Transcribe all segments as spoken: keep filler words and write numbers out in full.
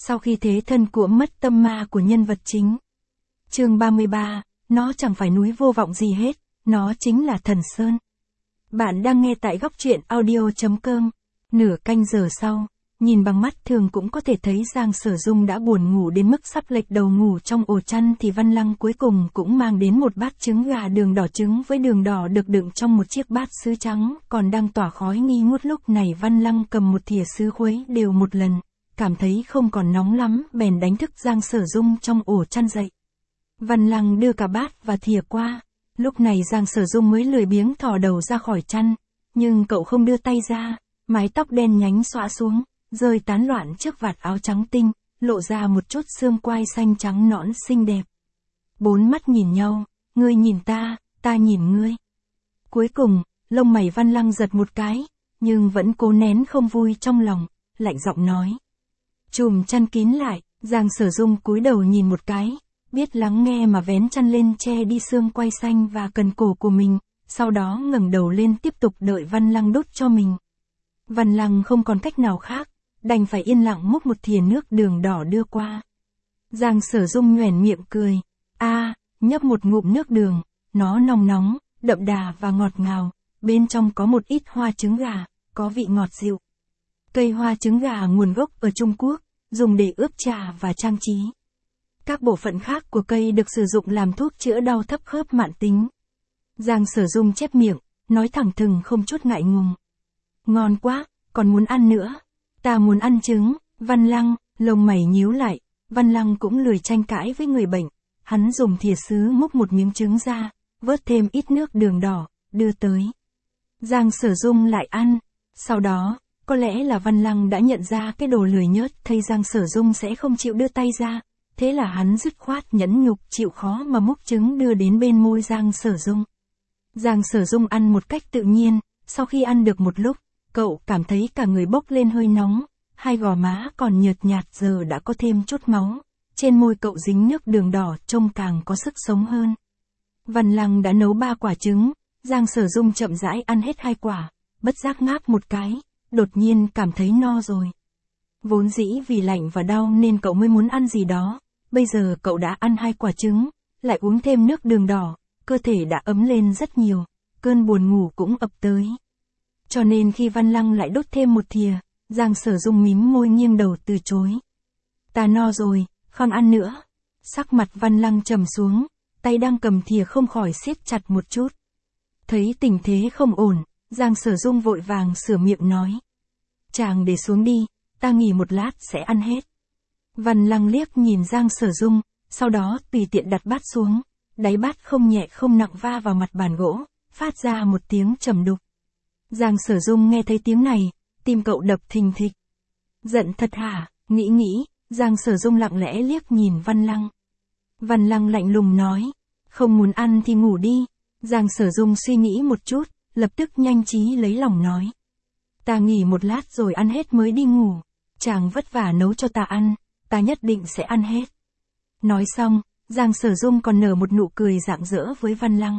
Sau khi thế thân của mất tâm ma của nhân vật chính. Chương ba mươi ba, nó chẳng phải núi vô vọng gì hết, nó chính là Thần Sơn. Bạn đang nghe tại góc truyện audio chấm com. Nửa canh giờ sau, nhìn bằng mắt thường cũng có thể thấy Giang Sở Dung đã buồn ngủ đến mức sắp lệch đầu ngủ trong ổ chăn thì Văn Lăng cuối cùng cũng mang đến một bát trứng gà đường đỏ, trứng với đường đỏ được đựng trong một chiếc bát sứ trắng, còn đang tỏa khói nghi ngút. Lúc này Văn Lăng cầm một thìa sứ khuấy đều một lần, cảm thấy không còn nóng lắm, bèn đánh thức Giang Sở Dung trong ổ chăn dậy. Văn Lăng đưa cả bát và thìa qua, lúc này Giang Sở Dung mới lười biếng thò đầu ra khỏi chăn, nhưng cậu không đưa tay ra, mái tóc đen nhánh xõa xuống, rơi tán loạn trước vạt áo trắng tinh, lộ ra một chút xương quai xanh trắng nõn xinh đẹp. Bốn mắt nhìn nhau, ngươi nhìn ta, ta nhìn ngươi. Cuối cùng, lông mày Văn Lăng giật một cái, nhưng vẫn cố nén không vui trong lòng, lạnh giọng nói. Chùm chăn kín lại, Giang Sở Dung cúi đầu nhìn một cái, biết lắng nghe mà vén chăn lên che đi xương quai xanh và cần cổ của mình, sau đó ngẩng đầu lên tiếp tục đợi Văn Lăng đút cho mình. Văn Lăng không còn cách nào khác, đành phải yên lặng múc một thìa nước đường đỏ đưa qua. Giang Sở Dung nhoẻn miệng cười, a, à, nhấp một ngụm nước đường, nó nóng nóng, đậm đà và ngọt ngào, bên trong có một ít hoa trứng gà, có vị ngọt dịu. Cây hoa trứng gà nguồn gốc ở Trung Quốc, dùng để ướp trà và trang trí. Các bộ phận khác của cây được sử dụng làm thuốc chữa đau thấp khớp mãn tính. Giang Sở Dung chép miệng, nói thẳng thừng không chút ngại ngùng. Ngon quá, còn muốn ăn nữa. Ta muốn ăn trứng. Văn Lăng, lông mày nhíu lại, Văn Lăng cũng lười tranh cãi với người bệnh. Hắn dùng thìa sứ múc một miếng trứng ra, vớt thêm ít nước đường đỏ, đưa tới. Giang Sở Dung lại ăn. Sau đó, có lẽ là Văn Lăng đã nhận ra cái đồ lười nhớt thấy Giang Sở Dung sẽ không chịu đưa tay ra. Thế là hắn dứt khoát nhẫn nhục chịu khó mà múc trứng đưa đến bên môi Giang Sở Dung. Giang Sở Dung ăn một cách tự nhiên, sau khi ăn được một lúc, cậu cảm thấy cả người bốc lên hơi nóng, hai gò má còn nhợt nhạt giờ đã có thêm chút máu, trên môi cậu dính nước đường đỏ trông càng có sức sống hơn. Văn Lăng đã nấu ba quả trứng, Giang Sở Dung chậm rãi ăn hết hai quả, bất giác ngáp một cái, đột nhiên cảm thấy no rồi. Vốn dĩ vì lạnh và đau nên cậu mới muốn ăn gì đó, bây giờ cậu đã ăn hai quả trứng, lại uống thêm nước đường đỏ, cơ thể đã ấm lên rất nhiều, cơn buồn ngủ cũng ập tới. Cho nên khi Văn Lăng lại đốt thêm một thìa, Giang Sở Dung mím môi nghiêng đầu từ chối. Ta no rồi, không ăn nữa. Sắc mặt Văn Lăng trầm xuống, tay đang cầm thìa không khỏi siết chặt một chút. Thấy tình thế không ổn, Giang Sở Dung vội vàng sửa miệng nói. Chàng để xuống đi, ta nghỉ một lát sẽ ăn hết. Văn Lăng liếc nhìn Giang Sở Dung, sau đó tùy tiện đặt bát xuống, đáy bát không nhẹ không nặng va vào mặt bàn gỗ, phát ra một tiếng trầm đục. Giang Sở Dung nghe thấy tiếng này, tim cậu đập thình thịch. Giận thật hả? Nghĩ nghĩ, Giang Sở Dung lặng lẽ liếc nhìn Văn Lăng. Văn Lăng lạnh lùng nói, không muốn ăn thì ngủ đi. Giang Sở Dung suy nghĩ một chút, lập tức nhanh trí lấy lòng nói. Ta nghỉ một lát rồi ăn hết mới đi ngủ. Chàng vất vả nấu cho ta ăn, ta nhất định sẽ ăn hết. Nói xong, Giang Sở Dung còn nở một nụ cười rạng rỡ với Văn Lăng.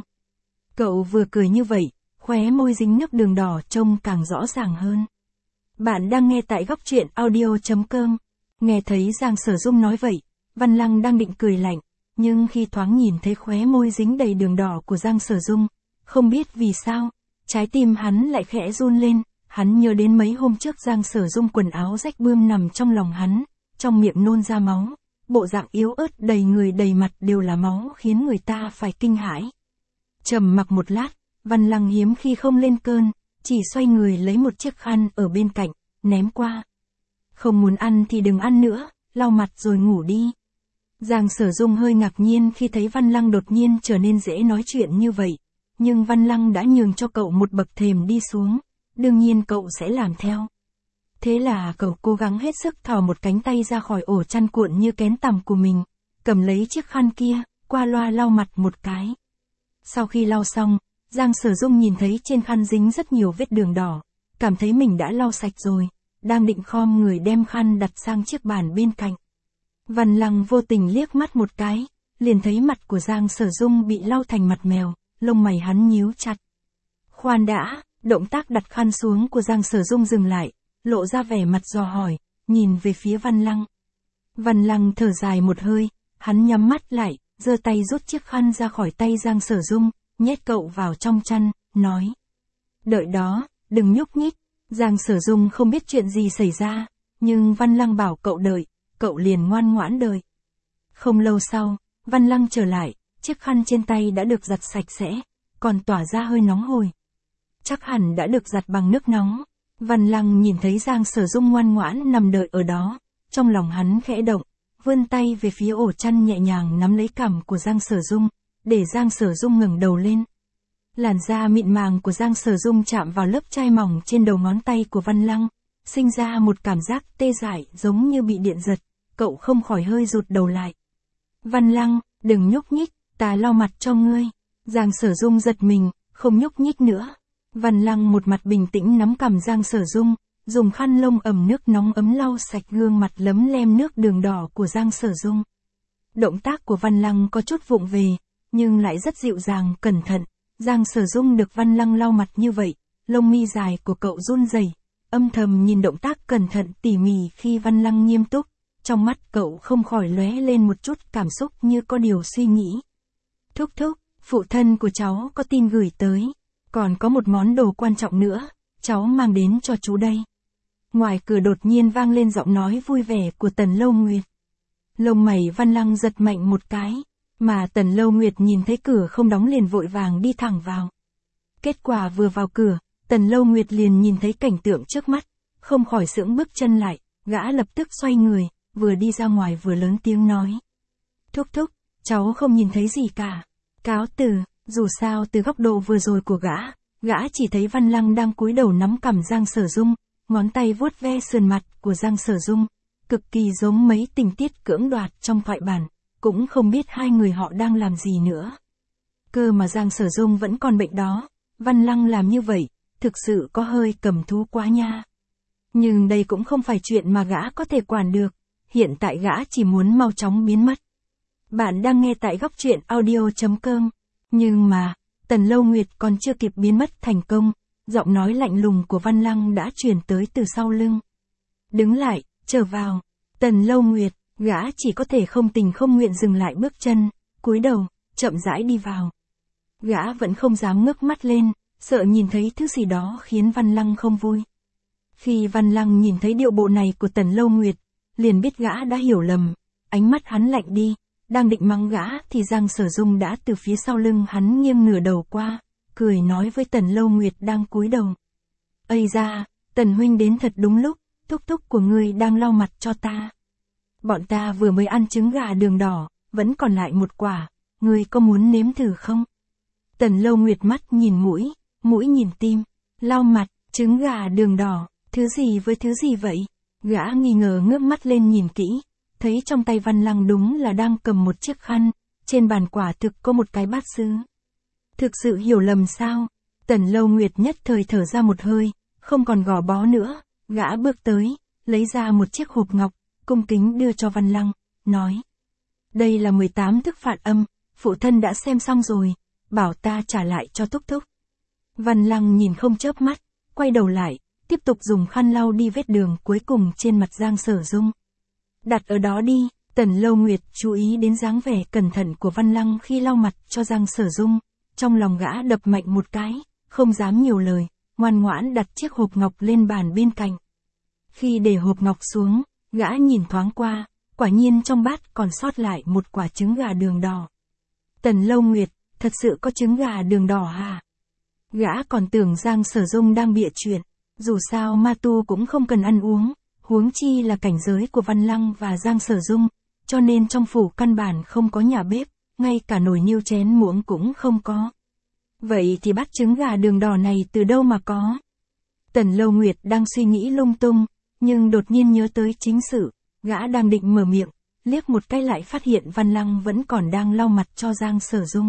Cậu vừa cười như vậy, khóe môi dính nước đường đỏ trông càng rõ ràng hơn. Bạn đang nghe tại góc truyện audio chấm com. Nghe thấy Giang Sở Dung nói vậy, Văn Lăng đang định cười lạnh, nhưng khi thoáng nhìn thấy khóe môi dính đầy đường đỏ của Giang Sở Dung, không biết vì sao, trái tim hắn lại khẽ run lên, hắn nhớ đến mấy hôm trước Giang Sở Dung quần áo rách bươm nằm trong lòng hắn, trong miệng nôn ra máu, bộ dạng yếu ớt đầy người đầy mặt đều là máu khiến người ta phải kinh hãi. Trầm mặc một lát, Văn Lăng hiếm khi không lên cơn, chỉ xoay người lấy một chiếc khăn ở bên cạnh, ném qua. Không muốn ăn thì đừng ăn nữa, lau mặt rồi ngủ đi. Giang Sở Dung hơi ngạc nhiên khi thấy Văn Lăng đột nhiên trở nên dễ nói chuyện như vậy, nhưng Văn Lăng đã nhường cho cậu một bậc thềm đi xuống, đương nhiên cậu sẽ làm theo. Thế là cậu cố gắng hết sức thò một cánh tay ra khỏi ổ chăn cuộn như kén tằm của mình, cầm lấy chiếc khăn kia, qua loa lau mặt một cái. Sau khi lau xong, Giang Sở Dung nhìn thấy trên khăn dính rất nhiều vết đường đỏ, cảm thấy mình đã lau sạch rồi, đang định khom người đem khăn đặt sang chiếc bàn bên cạnh. Văn Lăng vô tình liếc mắt một cái, liền thấy mặt của Giang Sở Dung bị lau thành mặt mèo, lông mày hắn nhíu chặt. Khoan đã, động tác đặt khăn xuống của Giang Sở Dung dừng lại, lộ ra vẻ mặt dò hỏi, nhìn về phía Văn Lăng. Văn Lăng thở dài một hơi, hắn nhắm mắt lại, giơ tay rút chiếc khăn ra khỏi tay Giang Sở Dung, nhét cậu vào trong chăn, nói. Đợi đó, đừng nhúc nhích. Giang Sở Dung không biết chuyện gì xảy ra, nhưng Văn Lăng bảo cậu đợi, cậu liền ngoan ngoãn đợi. Không lâu sau, Văn Lăng trở lại, chiếc khăn trên tay đã được giặt sạch sẽ, còn tỏa ra hơi nóng hổi. Chắc hẳn đã được giặt bằng nước nóng. Văn Lăng nhìn thấy Giang Sở Dung ngoan ngoãn nằm đợi ở đó, trong lòng hắn khẽ động, vươn tay về phía ổ chăn nhẹ nhàng nắm lấy cằm của Giang Sở Dung, để Giang Sở Dung ngẩng đầu lên. Làn da mịn màng của Giang Sở Dung chạm vào lớp chai mỏng trên đầu ngón tay của Văn Lăng, sinh ra một cảm giác tê dại giống như bị điện giật, cậu không khỏi hơi rụt đầu lại. Văn Lăng, đừng nhúc nhích, ta lau mặt cho ngươi. Giang Sở Dung giật mình, không nhúc nhích nữa. Văn Lăng một mặt bình tĩnh nắm cằm Giang Sở Dung, dùng khăn lông ẩm nước nóng ấm lau sạch gương mặt lấm lem nước đường đỏ của Giang Sở Dung. Động tác của Văn Lăng có chút vụng về, nhưng lại rất dịu dàng, cẩn thận. Giang Sở Dung được Văn Lăng lau mặt như vậy, lông mi dài của cậu run rẩy, âm thầm nhìn động tác cẩn thận tỉ mỉ khi Văn Lăng nghiêm túc, trong mắt cậu không khỏi lóe lên một chút cảm xúc như có điều suy nghĩ. Thúc thúc, phụ thân của cháu có tin gửi tới, còn có một món đồ quan trọng nữa, cháu mang đến cho chú đây. Ngoài cửa đột nhiên vang lên giọng nói vui vẻ của Tần Lâu Nguyệt. Lông mày Văn Lăng giật mạnh một cái, mà Tần Lâu Nguyệt nhìn thấy cửa không đóng liền vội vàng đi thẳng vào. Kết quả vừa vào cửa, Tần Lâu Nguyệt liền nhìn thấy cảnh tượng trước mắt, không khỏi sững bước chân lại, gã lập tức xoay người, vừa đi ra ngoài vừa lớn tiếng nói. Thúc thúc, cháu không nhìn thấy gì cả. Cáo từ, dù sao từ góc độ vừa rồi của gã, gã chỉ thấy Văn Lăng đang cúi đầu nắm cằm Giang Sở Dung, ngón tay vuốt ve sườn mặt của Giang Sở Dung, cực kỳ giống mấy tình tiết cưỡng đoạt trong thoại bản, cũng không biết hai người họ đang làm gì nữa. Cơ mà Giang Sở Dung vẫn còn bệnh đó, Văn Lăng làm như vậy, thực sự có hơi cầm thú quá nha. Nhưng đây cũng không phải chuyện mà gã có thể quản được, hiện tại gã chỉ muốn mau chóng biến mất. Bạn đang nghe tại góc truyện audio chấm com, nhưng mà, Tần Lâu Nguyệt còn chưa kịp biến mất thành công, giọng nói lạnh lùng của Văn Lăng đã truyền tới từ sau lưng. Đứng lại, trở vào. Tần Lâu Nguyệt, gã chỉ có thể không tình không nguyện dừng lại bước chân, cúi đầu, chậm rãi đi vào. Gã vẫn không dám ngước mắt lên, sợ nhìn thấy thứ gì đó khiến Văn Lăng không vui. Khi Văn Lăng nhìn thấy điệu bộ này của Tần Lâu Nguyệt, liền biết gã đã hiểu lầm, ánh mắt hắn lạnh đi, đang định mắng gã thì Giang Sở Dung đã từ phía sau lưng hắn nghiêng nửa đầu qua, cười nói với Tần Lâu Nguyệt đang cúi đầu. Ây da, Tần huynh đến thật đúng lúc, thúc thúc của ngươi đang lau mặt cho ta. Bọn ta vừa mới ăn trứng gà đường đỏ, vẫn còn lại một quả, ngươi có muốn nếm thử không? Tần Lâu Nguyệt mắt nhìn mũi, mũi nhìn tim, lau mặt, trứng gà đường đỏ, thứ gì với thứ gì vậy? Gã nghi ngờ ngước mắt lên nhìn kỹ, thấy trong tay Văn Lăng đúng là đang cầm một chiếc khăn, trên bàn quả thực có một cái bát sứ. Thực sự hiểu lầm sao? Tần Lâu Nguyệt nhất thời thở ra một hơi, không còn gò bó nữa, gã bước tới, lấy ra một chiếc hộp ngọc, cung kính đưa cho Văn Lăng, nói. Đây là mười tám thức phạt âm, phụ thân đã xem xong rồi, bảo ta trả lại cho thúc thúc. Văn Lăng nhìn không chớp mắt, quay đầu lại, tiếp tục dùng khăn lau đi vết đường cuối cùng trên mặt Giang Sở Dung. Đặt ở đó đi. Tần Lâu Nguyệt chú ý đến dáng vẻ cẩn thận của Văn Lăng khi lau mặt cho Giang Sở Dung, trong lòng gã đập mạnh một cái, không dám nhiều lời, ngoan ngoãn đặt chiếc hộp ngọc lên bàn bên cạnh. Khi để hộp ngọc xuống, gã nhìn thoáng qua, quả nhiên trong bát còn sót lại một quả trứng gà đường đỏ. Tần Lâu Nguyệt, thật sự có trứng gà đường đỏ hả? Gã còn tưởng Giang Sở Dung đang bịa chuyện, dù sao ma tu cũng không cần ăn uống, huống chi là cảnh giới của Văn Lăng và Giang Sở Dung, cho nên trong phủ căn bản không có nhà bếp, ngay cả nồi niêu chén muỗng cũng không có. Vậy thì bát trứng gà đường đỏ này từ đâu mà có? Tần Lâu Nguyệt đang suy nghĩ lung tung, nhưng đột nhiên nhớ tới chính sự, gã đang định mở miệng, liếc một cái lại phát hiện Văn Lăng vẫn còn đang lau mặt cho Giang Sở Dung.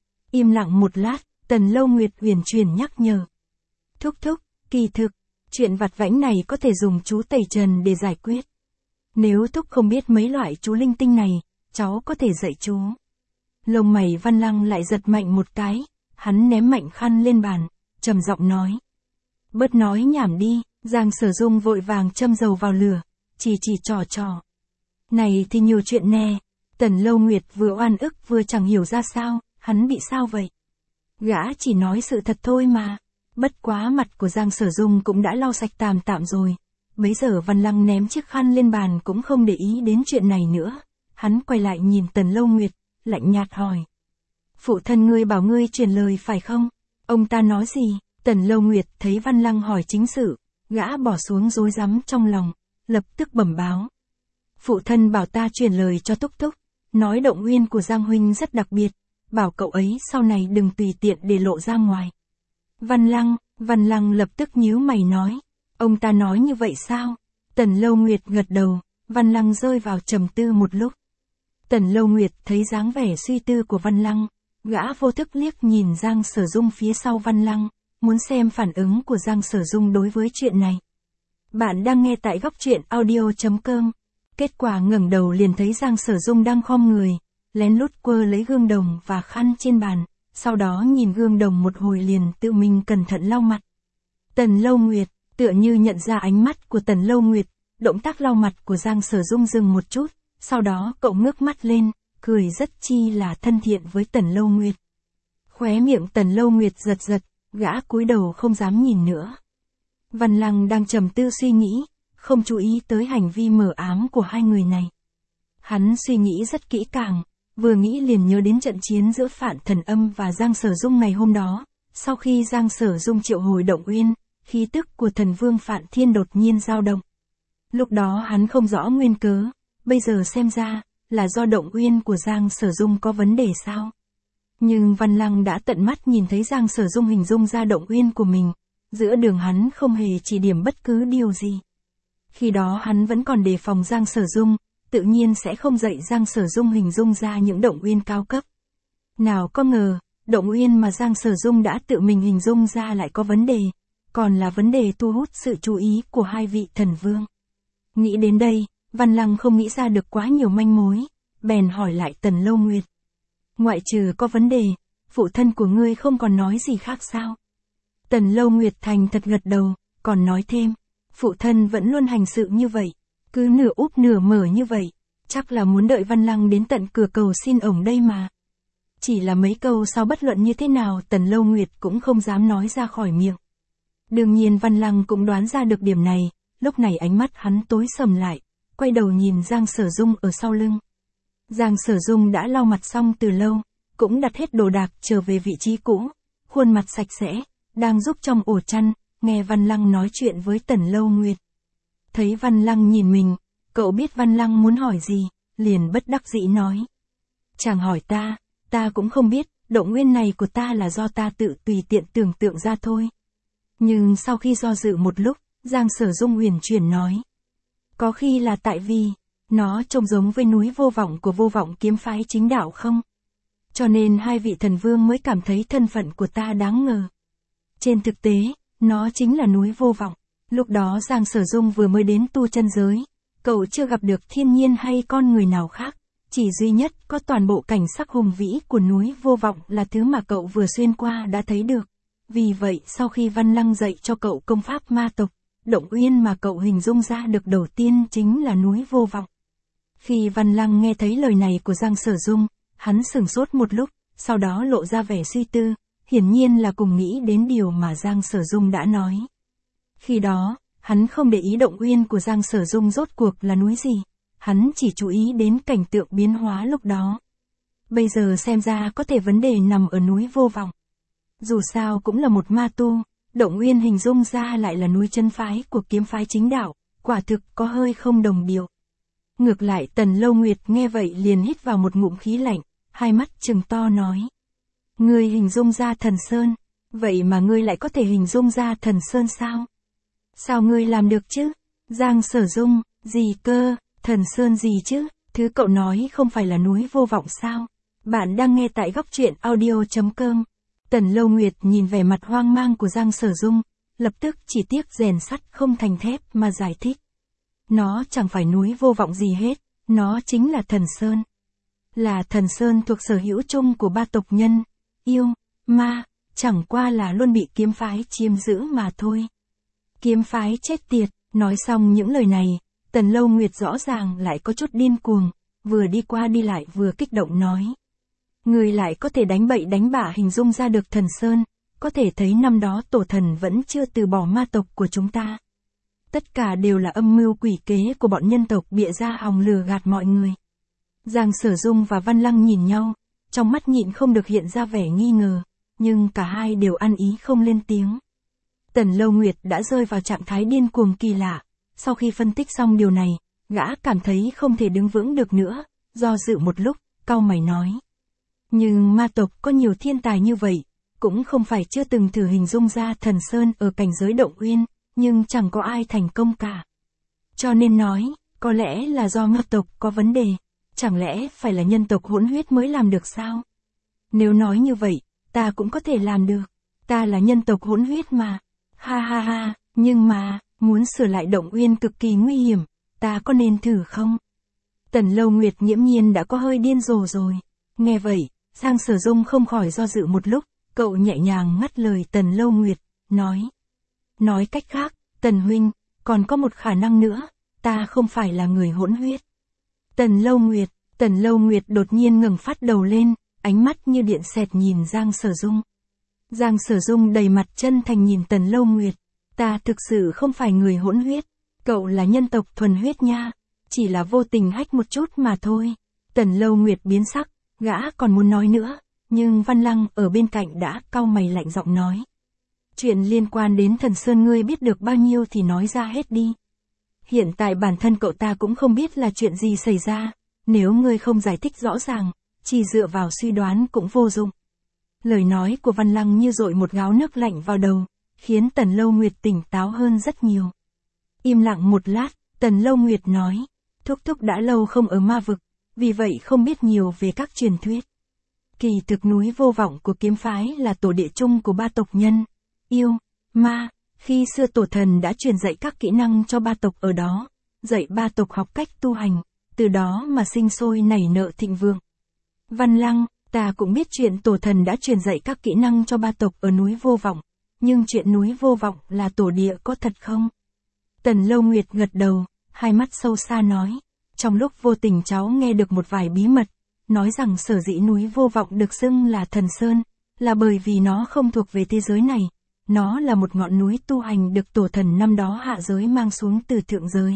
Im lặng một lát, Tần Lâu Nguyệt huyền chuyển nhắc nhở. Thúc thúc, kỳ thực, chuyện vặt vãnh này có thể dùng chú tẩy trần để giải quyết. Nếu thúc không biết mấy loại chú linh tinh này, cháu có thể dạy chú. Lông mày Văn Lăng lại giật mạnh một cái, hắn ném mạnh khăn lên bàn, trầm giọng nói. Bớt nói nhảm đi. Giang Sở Dung vội vàng châm dầu vào lửa, chỉ chỉ trò trò. Này thì nhiều chuyện nè. Tần Lâu Nguyệt vừa oan ức vừa chẳng hiểu ra sao, hắn bị sao vậy? Gã chỉ nói sự thật thôi mà. Bất quá mặt của Giang Sở Dung cũng đã lau sạch tàm tạm rồi. Bấy giờ Văn Lăng ném chiếc khăn lên bàn cũng không để ý đến chuyện này nữa. Hắn quay lại nhìn Tần Lâu Nguyệt, lạnh nhạt hỏi. Phụ thân ngươi bảo ngươi truyền lời phải không? Ông ta nói gì? Tần Lâu Nguyệt thấy Văn Lăng hỏi chính sự, gã bỏ xuống rối rắm trong lòng, lập tức bẩm báo. Phụ thân bảo ta truyền lời cho Túc Túc, nói động uyên của Giang huynh rất đặc biệt, bảo cậu ấy sau này đừng tùy tiện để lộ ra ngoài. Văn Lăng, Văn Lăng lập tức nhíu mày nói, ông ta nói như vậy sao? Tần Lâu Nguyệt gật đầu, Văn Lăng rơi vào trầm tư một lúc. Tần Lâu Nguyệt thấy dáng vẻ suy tư của Văn Lăng, gã vô thức liếc nhìn Giang Sở Dung phía sau Văn Lăng, muốn xem phản ứng của Giang Sở Dung đối với chuyện này. Bạn đang nghe tại góc truyện audio chấm com. Kết quả ngẩng đầu liền thấy Giang Sở Dung đang khom người, lén lút quơ lấy gương đồng và khăn trên bàn, sau đó nhìn gương đồng một hồi liền tự mình cẩn thận lau mặt. Tần Lâu Nguyệt, tựa như nhận ra ánh mắt của Tần Lâu Nguyệt, động tác lau mặt của Giang Sở Dung dừng một chút, sau đó cậu ngước mắt lên, cười rất chi là thân thiện với Tần Lâu Nguyệt. Khóe miệng Tần Lâu Nguyệt giật giật, gã cúi đầu không dám nhìn nữa. Văn Lăng đang trầm tư suy nghĩ, không chú ý tới hành vi mờ ám của hai người này. Hắn suy nghĩ rất kỹ càng, vừa nghĩ liền nhớ đến trận chiến giữa Phạn Thần Âm và Giang Sở Dung ngày hôm đó, sau khi Giang Sở Dung triệu hồi động uyên, khí tức của thần vương Phạn Thiên đột nhiên dao động. Lúc đó hắn không rõ nguyên cớ, bây giờ xem ra, là do động uyên của Giang Sở Dung có vấn đề sao? Nhưng Văn Lăng đã tận mắt nhìn thấy Giang Sở Dung hình dung ra động uyên của mình, giữa đường hắn không hề chỉ điểm bất cứ điều gì. Khi đó hắn vẫn còn đề phòng Giang Sở Dung, tự nhiên sẽ không dạy Giang Sở Dung hình dung ra những động uyên cao cấp. Nào có ngờ, động uyên mà Giang Sở Dung đã tự mình hình dung ra lại có vấn đề, còn là vấn đề thu hút sự chú ý của hai vị thần vương. Nghĩ đến đây, Văn Lăng không nghĩ ra được quá nhiều manh mối, bèn hỏi lại Tần Lâu Nguyệt. Ngoại trừ có vấn đề, phụ thân của ngươi không còn nói gì khác sao? Tần Lâu Nguyệt thành thật gật đầu, còn nói thêm, phụ thân vẫn luôn hành sự như vậy, cứ nửa úp nửa mở như vậy, chắc là muốn đợi Văn Lăng đến tận cửa cầu xin ổng đây mà. Chỉ là mấy câu sau bất luận như thế nào Tần Lâu Nguyệt cũng không dám nói ra khỏi miệng. Đương nhiên Văn Lăng cũng đoán ra được điểm này, lúc này ánh mắt hắn tối sầm lại, quay đầu nhìn Giang Sở Dung ở sau lưng. Giang Sở Dung đã lau mặt xong từ lâu, cũng đặt hết đồ đạc trở về vị trí cũ, khuôn mặt sạch sẽ, đang giúp trong ổ chăn, nghe Văn Lăng nói chuyện với Tần Lâu Nguyệt. Thấy Văn Lăng nhìn mình, cậu biết Văn Lăng muốn hỏi gì, liền bất đắc dĩ nói. Chàng hỏi ta, ta cũng không biết, động nguyên này của ta là do ta tự tùy tiện tưởng tượng ra thôi. Nhưng sau khi do dự một lúc, Giang Sở Dung huyền chuyển nói. Có khi là tại vì, nó trông giống với núi vô vọng của vô vọng kiếm phái chính đạo không? Cho nên hai vị thần vương mới cảm thấy thân phận của ta đáng ngờ. Trên thực tế, nó chính là núi vô vọng. Lúc đó Giang Sở Dung vừa mới đến tu chân giới, cậu chưa gặp được thiên nhiên hay con người nào khác, chỉ duy nhất có toàn bộ cảnh sắc hùng vĩ của núi vô vọng là thứ mà cậu vừa xuyên qua đã thấy được. Vì vậy sau khi Văn Lăng dạy cho cậu công pháp ma tộc, động uyên mà cậu hình dung ra được đầu tiên chính là núi vô vọng. Khi Văn Lăng nghe thấy lời này của Giang Sở Dung, hắn sửng sốt một lúc, sau đó lộ ra vẻ suy tư, hiển nhiên là cùng nghĩ đến điều mà Giang Sở Dung đã nói. Khi đó, hắn không để ý động uyên của Giang Sở Dung rốt cuộc là núi gì, hắn chỉ chú ý đến cảnh tượng biến hóa lúc đó. Bây giờ xem ra có thể vấn đề nằm ở núi vô vọng. Dù sao cũng là một ma tu, động uyên hình dung ra lại là núi chân phái của kiếm phái chính đạo, quả thực có hơi không đồng điệu. Ngược lại Tần Lâu Nguyệt nghe vậy liền hít vào một ngụm khí lạnh, hai mắt trừng to nói. Ngươi hình dung ra thần sơn, vậy mà ngươi lại có thể hình dung ra thần sơn sao? Sao ngươi làm được chứ? Giang Sở Dung, gì cơ, thần sơn gì chứ, thứ cậu nói không phải là núi vô vọng sao? Bạn đang nghe tại góc truyện audio chấm com. Tần Lâu Nguyệt nhìn vẻ mặt hoang mang của Giang Sở Dung, lập tức chỉ tiếc rèn sắt không thành thép mà giải thích. Nó chẳng phải núi vô vọng gì hết, nó chính là thần sơn. Là thần sơn thuộc sở hữu chung của ba tộc nhân, yêu, ma, chẳng qua là luôn bị kiếm phái chiếm giữ mà thôi. Kiếm phái chết tiệt, nói xong những lời này, Tần Lâu Nguyệt rõ ràng lại có chút điên cuồng, vừa đi qua đi lại vừa kích động nói. Người lại có thể đánh bậy đánh bạ hình dung ra được Thần Sơn, có thể thấy năm đó tổ thần vẫn chưa từ bỏ ma tộc của chúng ta. Tất cả đều là âm mưu quỷ kế của bọn nhân tộc bịa ra hòng lừa gạt mọi người. Giang Sở Dung và Văn Lăng nhìn nhau, trong mắt nhịn không được hiện ra vẻ nghi ngờ, nhưng cả hai đều ăn ý không lên tiếng. Tần Lâu Nguyệt đã rơi vào trạng thái điên cuồng kỳ lạ, sau khi phân tích xong điều này, gã cảm thấy không thể đứng vững được nữa, do dự một lúc, cau mày nói. Nhưng ma tộc có nhiều thiên tài như vậy, cũng không phải chưa từng thử hình dung ra Thần Sơn ở cảnh giới Động Uyên, nhưng chẳng có ai thành công cả. Cho nên nói, có lẽ là do ma tộc có vấn đề, chẳng lẽ phải là nhân tộc hỗn huyết mới làm được sao? Nếu nói như vậy, ta cũng có thể làm được, ta là nhân tộc hỗn huyết mà. Ha ha ha, nhưng mà, muốn sửa lại Động Uyên cực kỳ nguy hiểm, ta có nên thử không? Tần Lâu Nguyệt nghiễm nhiên đã có hơi điên rồ rồi. Nghe vậy, Giang Sở Dung không khỏi do dự một lúc, cậu nhẹ nhàng ngắt lời Tần Lâu Nguyệt, nói. Nói cách khác, Tần Huynh, còn có một khả năng nữa, ta không phải là người hỗn huyết. Tần Lâu Nguyệt, Tần Lâu Nguyệt đột nhiên ngẩng phát đầu lên, ánh mắt như điện xẹt nhìn Giang Sở Dung. Giang Sở Dung đầy mặt chân thành nhìn Tần Lâu Nguyệt, ta thực sự không phải người hỗn huyết, cậu là nhân tộc thuần huyết nha, chỉ là vô tình hách một chút mà thôi. Tần Lâu Nguyệt biến sắc, gã còn muốn nói nữa, nhưng Văn Lăng ở bên cạnh đã cau mày lạnh giọng nói. Chuyện liên quan đến Thần Sơn ngươi biết được bao nhiêu thì nói ra hết đi. Hiện tại bản thân cậu ta cũng không biết là chuyện gì xảy ra, nếu ngươi không giải thích rõ ràng, chỉ dựa vào suy đoán cũng vô dụng. Lời nói của Văn Lăng như dội một gáo nước lạnh vào đầu, khiến Tần Lâu Nguyệt tỉnh táo hơn rất nhiều. Im lặng một lát, Tần Lâu Nguyệt nói, Thúc Thúc đã lâu không ở ma vực, vì vậy không biết nhiều về các truyền thuyết. Kỳ thực núi Vô Vọng của kiếm phái là tổ địa chung của ba tộc nhân, yêu, ma, khi xưa tổ thần đã truyền dạy các kỹ năng cho ba tộc ở đó, dạy ba tộc học cách tu hành, từ đó mà sinh sôi nảy nở thịnh vượng. Văn Lăng, ta cũng biết chuyện tổ thần đã truyền dạy các kỹ năng cho ba tộc ở núi Vô Vọng, nhưng chuyện núi Vô Vọng là tổ địa có thật không? Tần Lâu Nguyệt gật đầu, hai mắt sâu xa nói, trong lúc vô tình cháu nghe được một vài bí mật, nói rằng sở dĩ núi Vô Vọng được xưng là Thần Sơn, là bởi vì nó không thuộc về thế giới này, nó là một ngọn núi tu hành được tổ thần năm đó hạ giới mang xuống từ thượng giới.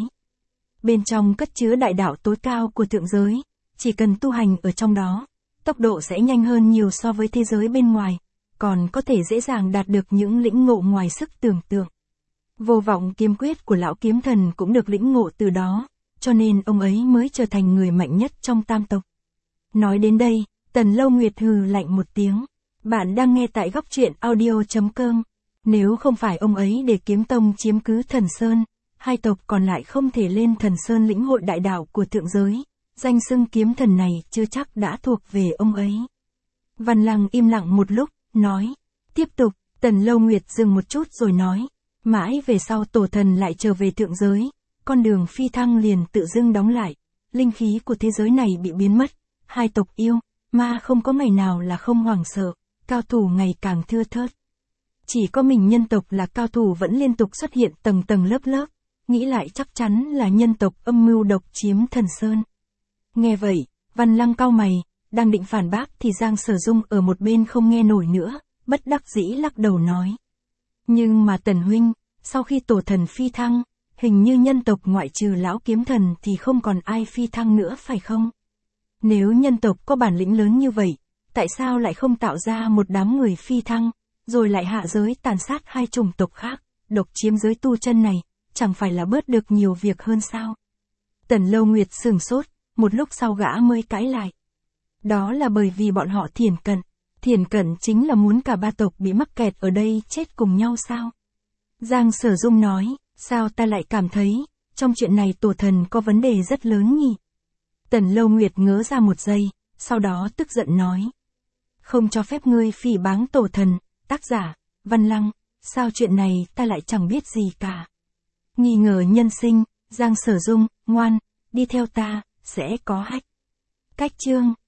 Bên trong cất chứa đại đạo tối cao của thượng giới, chỉ cần tu hành ở trong đó, tốc độ sẽ nhanh hơn nhiều so với thế giới bên ngoài, còn có thể dễ dàng đạt được những lĩnh ngộ ngoài sức tưởng tượng. Vô Vọng kiếm quyết của lão kiếm thần cũng được lĩnh ngộ từ đó, cho nên ông ấy mới trở thành người mạnh nhất trong tam tộc. Nói đến đây, Tần Lâu Nguyệt hừ lạnh một tiếng. Bạn đang nghe tại góc truyện audio chấm com. Nếu không phải ông ấy để kiếm tông chiếm cứ Thần Sơn, hai tộc còn lại không thể lên Thần Sơn lĩnh hội đại đạo của thượng giới, danh xưng kiếm thần này chưa chắc đã thuộc về ông ấy. Văn Lăng im lặng một lúc, nói. Tiếp tục, Tần Lâu Nguyệt dừng một chút rồi nói. Mãi về sau tổ thần lại trở về thượng giới, con đường phi thăng liền tự dưng đóng lại, linh khí của thế giới này bị biến mất, hai tộc yêu, ma không có ngày nào là không hoảng sợ, cao thủ ngày càng thưa thớt. Chỉ có mình nhân tộc là cao thủ vẫn liên tục xuất hiện tầng tầng lớp lớp, nghĩ lại chắc chắn là nhân tộc âm mưu độc chiếm Thần Sơn. Nghe vậy, Văn Lăng cau mày, đang định phản bác thì Giang Sở Dung ở một bên không nghe nổi nữa, bất đắc dĩ lắc đầu nói. Nhưng mà Tần Huynh, sau khi tổ thần phi thăng, hình như nhân tộc ngoại trừ lão kiếm thần thì không còn ai phi thăng nữa phải không? Nếu nhân tộc có bản lĩnh lớn như vậy, tại sao lại không tạo ra một đám người phi thăng, rồi lại hạ giới tàn sát hai chủng tộc khác, độc chiếm giới tu chân này, chẳng phải là bớt được nhiều việc hơn sao? Tần Lâu Nguyệt sửng sốt, một lúc sau gã mới cãi lại. Đó là bởi vì bọn họ thiển cận. Thiển cận chính là muốn cả ba tộc bị mắc kẹt ở đây chết cùng nhau sao? Giang Sở Dung nói, sao ta lại cảm thấy, trong chuyện này tổ thần có vấn đề rất lớn nhỉ? Tần Lâu Nguyệt ngớ ra một giây, sau đó tức giận nói. Không cho phép ngươi phỉ báng tổ thần, tác giả, Văn Lăng, sao chuyện này ta lại chẳng biết gì cả. Nghi ngờ nhân sinh, Giang Sở Dung, ngoan, đi theo ta, sẽ có hách. Cách chương.